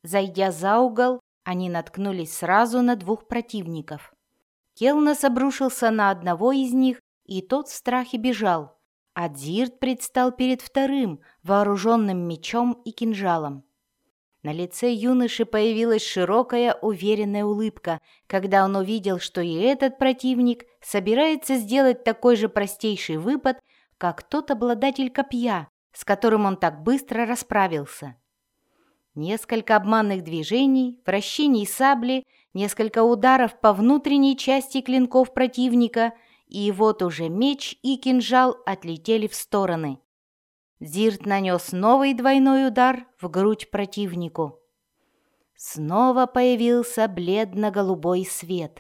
Зайдя за угол, они наткнулись сразу на двух противников. Келнос обрушился на одного из них, и тот в страхе бежал, а Дзирт предстал перед вторым, вооруженным мечом и кинжалом. На лице юноши появилась широкая, уверенная улыбка, когда он увидел, что и этот противник собирается сделать такой же простейший выпад, как тот обладатель копья, с которым он так быстро расправился. Несколько обманных движений, вращений сабли, несколько ударов по внутренней части клинков противника, и вот уже меч и кинжал отлетели в стороны. Дзирт нанес новый двойной удар в грудь противнику. Снова появился бледно-голубой свет.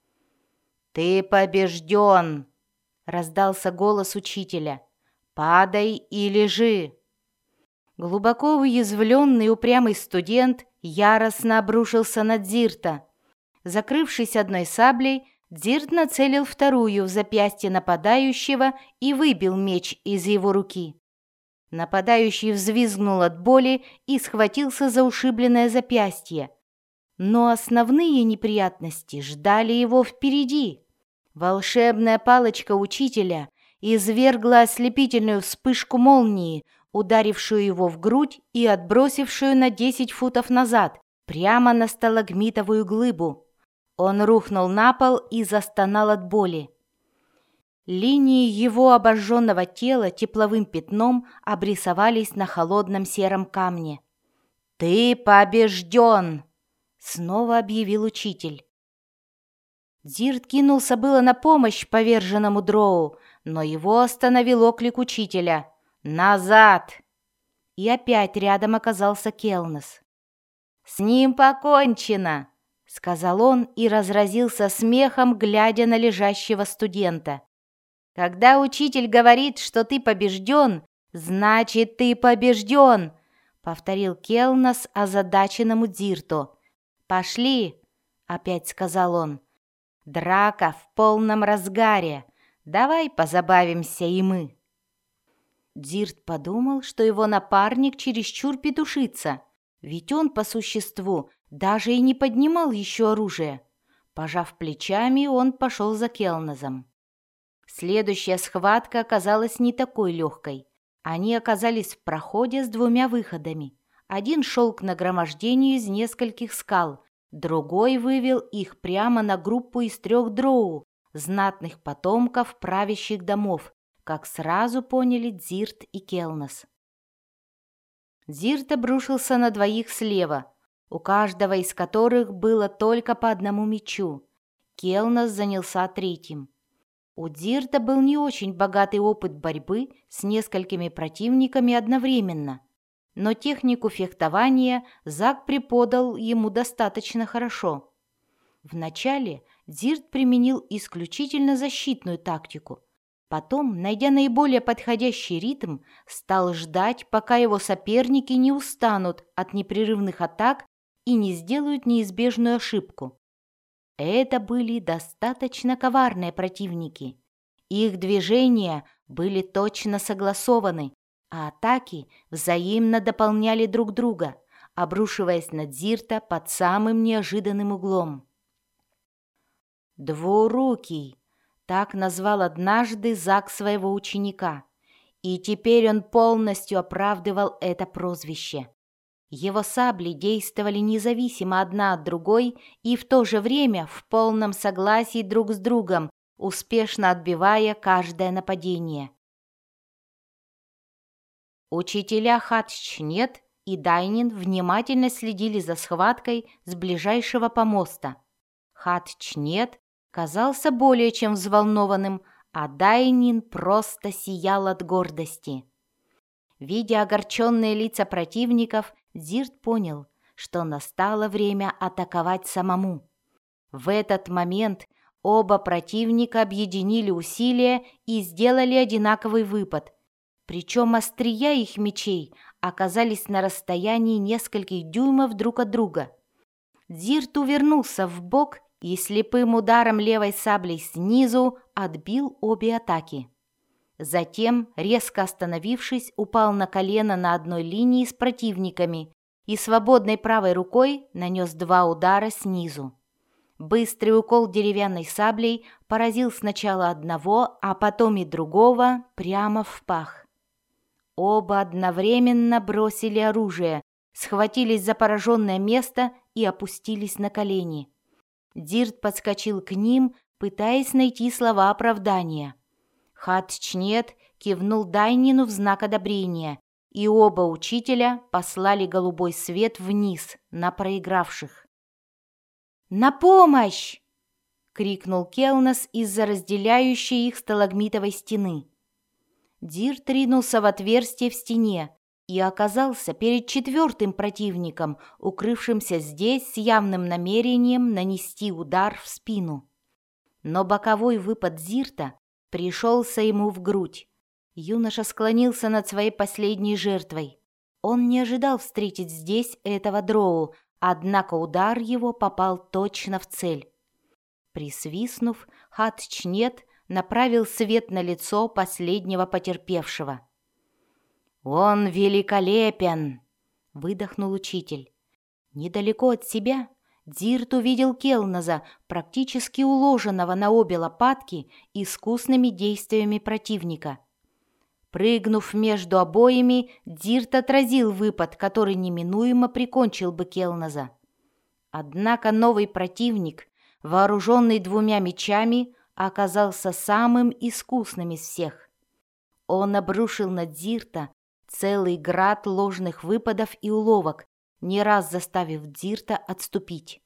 «Ты побежден!» — раздался голос учителя. «Падай и лежи!» Глубоко уязвленный упрямый студент яростно обрушился на Дзирта. Закрывшись одной саблей, Дзирт нацелил вторую в запястье нападающего и выбил меч из его руки. Нападающий взвизгнул от боли и схватился за ушибленное запястье. Но основные неприятности ждали его впереди. Волшебная палочка учителя извергла ослепительную вспышку молнии, ударившую его в грудь и отбросившую на 10 футов назад, прямо на сталагмитовую глыбу. Он рухнул на пол и застонал от боли. Линии его обожженного тела тепловым пятном обрисовались на холодном сером камне. «Ты побежден!» — снова объявил учитель. Дзирт кинулся было на помощь поверженному дроу, но его остановил оклик учителя. «Назад!» И опять рядом оказался Келнос. «С ним покончено!» — сказал он и разразился смехом, глядя на лежащего студента. «Когда учитель говорит, что ты побежден, значит, ты побежден!» — повторил Келнос озадаченному Дзирту. «Пошли!» — опять сказал он. «Драка в полном разгаре. Давай позабавимся и мы». Дзирт подумал, что его напарник чересчур петушится, ведь он, по существу, даже и не поднимал еще оружие. Пожав плечами, он пошел за Келносом. Следующая схватка оказалась не такой легкой. Они оказались в проходе с двумя выходами. Один шел к нагромождению из нескольких скал, другой вывел их прямо на группу из 3 дроу, знатных потомков правящих домов, как сразу поняли Дзирт и Келнос. Дзирт обрушился на двоих слева, у каждого из которых было только по одному мечу. Келнос занялся третьим. У Дзирта был не очень богатый опыт борьбы с несколькими противниками одновременно, но технику фехтования Зак преподал ему достаточно хорошо. Вначале Дзирт применил исключительно защитную тактику. Потом, найдя наиболее подходящий ритм, стал ждать, пока его соперники не устанут от непрерывных атак и не сделают неизбежную ошибку. Это были достаточно коварные противники. Их движения были точно согласованы, а атаки взаимно дополняли друг друга, обрушиваясь на Дзирта под самым неожиданным углом. «Двурукий», так назвал однажды Зак своего ученика, и теперь он полностью оправдывал это прозвище. Его сабли действовали независимо одна от другой и в то же время в полном согласии друг с другом, успешно отбивая каждое нападение. Учителя Хатчнет и Дайнин внимательно следили за схваткой с ближайшего помоста. Хатчнет казался более чем взволнованным, а Дайнин просто сиял от гордости. Видя огорченные лица противников, Дзирт понял, что настало время атаковать самому. В этот момент оба противника объединили усилия и сделали одинаковый выпад, причем острия их мечей оказались на расстоянии нескольких дюймов друг от друга. Дзирт увернулся вбок и слепым ударом левой саблей снизу отбил обе атаки. Затем, резко остановившись, упал на колено на одной линии с противниками и свободной правой рукой нанес 2 удара снизу. Быстрый укол деревянной саблей поразил сначала одного, а потом и другого прямо в пах. Оба одновременно бросили оружие, схватились за пораженное место и опустились на колени. Дирт подскочил к ним, пытаясь найти слова оправдания. Хатчнет кивнул Дайнину в знак одобрения, и оба учителя послали голубой свет вниз на проигравших. «На помощь!» — крикнул Келнас из-за разделяющей их сталагмитовой стены. Дирт ринулся в отверстие в стене и оказался перед 4-м противником, укрывшимся здесь с явным намерением нанести удар в спину. Но боковой выпад Зирта пришелся ему в грудь. Юноша склонился над своей последней жертвой. Он не ожидал встретить здесь этого дроу, однако удар его попал точно в цель. Присвистнув, Хатчнет направил свет на лицо последнего потерпевшего. «Он великолепен!» — выдохнул учитель. Недалеко от себя Дирт увидел Келназа, практически уложенного на обе лопатки искусными действиями противника. Прыгнув между обоими, Дирт отразил выпад, который неминуемо прикончил бы Келназа. Однако новый противник, вооруженный 2 мечами, оказался самым искусным из всех. Он обрушил на Дирта целый град ложных выпадов и уловок, не раз заставив Дирта отступить.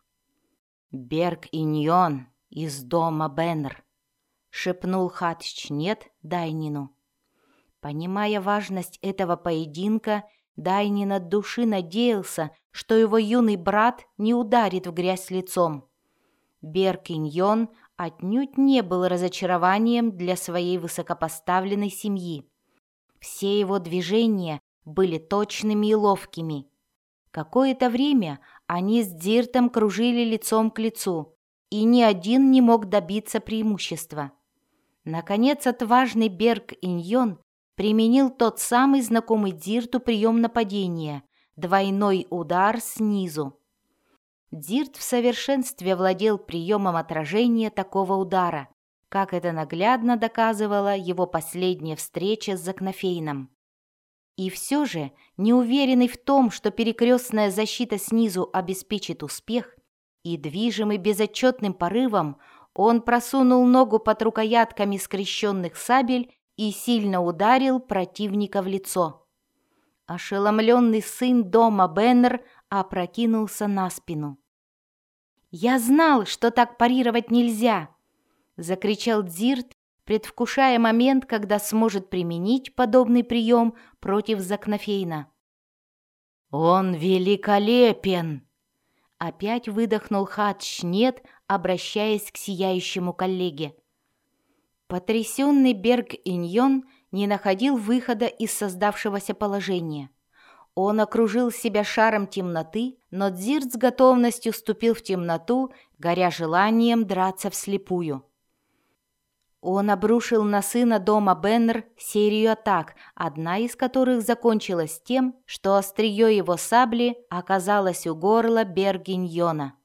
«Берг-Иньон из дома Беннер», — шепнул Хатчнет Дайнину. Понимая важность этого поединка, Дайнин от души надеялся, что его юный брат не ударит в грязь лицом. Берг-Иньон отнюдь не был разочарованием для своей высокопоставленной семьи. Все его движения были точными и ловкими. Какое-то время они с Диртом кружили лицом к лицу, и ни один не мог добиться преимущества. Наконец, отважный Берг-Иньон применил тот самый знакомый Дирту прием нападения – двойной удар снизу. Дирт в совершенстве владел приемом отражения такого удара, как это наглядно доказывала его последняя встреча с Закнофейном. И все же, неуверенный в том, что перекрестная защита снизу обеспечит успех, и движимый безотчетным порывом, он просунул ногу под рукоятками скрещенных сабель и сильно ударил противника в лицо. Ошеломленный сын дома Беннер опрокинулся на спину. «Я знал, что так парировать нельзя!» — закричал Дирт, предвкушая момент, когда сможет применить подобный прием против Закнофейна. «Он великолепен!» — опять выдохнул Хатчнет, обращаясь к сияющему коллеге. Потрясенный Берг-Иньон не находил выхода из создавшегося положения. Он окружил себя шаром темноты, но Дзирт с готовностью вступил в темноту, горя желанием драться вслепую. Он обрушил на сына дома Беннер серию атак, одна из которых закончилась тем, что острие его сабли оказалось у горла Берг-Иньона.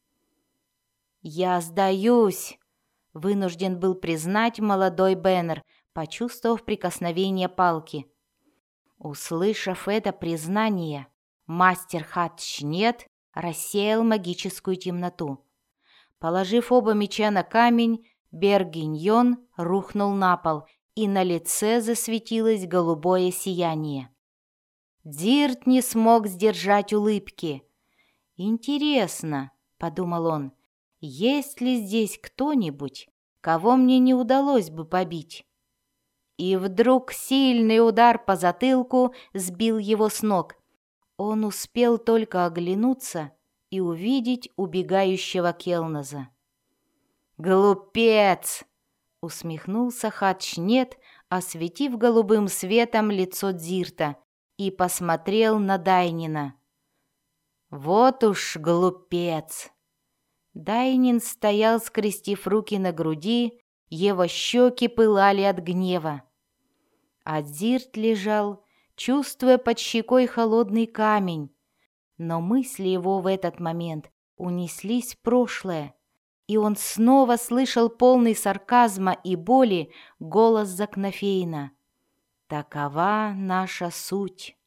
«Я сдаюсь!» — вынужден был признать молодой Беннер, почувствовав прикосновение палки. Услышав это признание, мастер Хатчнет рассеял магическую темноту. Положив оба меча на камень, Берг-Иньон рухнул на пол, и на лице засветилось голубое сияние. Дирт не смог сдержать улыбки. «Интересно», — подумал он, — «есть ли здесь кто-нибудь, кого мне не удалось бы побить?» И вдруг сильный удар по затылку сбил его с ног. Он успел только оглянуться и увидеть убегающего Келназа. «Глупец!» — усмехнулся Хатчнет, осветив голубым светом лицо Дзирта, и посмотрел на Дайнина. «Вот уж глупец!» Дайнин стоял, скрестив руки на груди, его щеки пылали от гнева. А Дзирт лежал, чувствуя под щекой холодный камень. Но мысли его в этот момент унеслись в прошлое, и он снова слышал полный сарказма и боли голос Закнофейна. «Такова наша суть».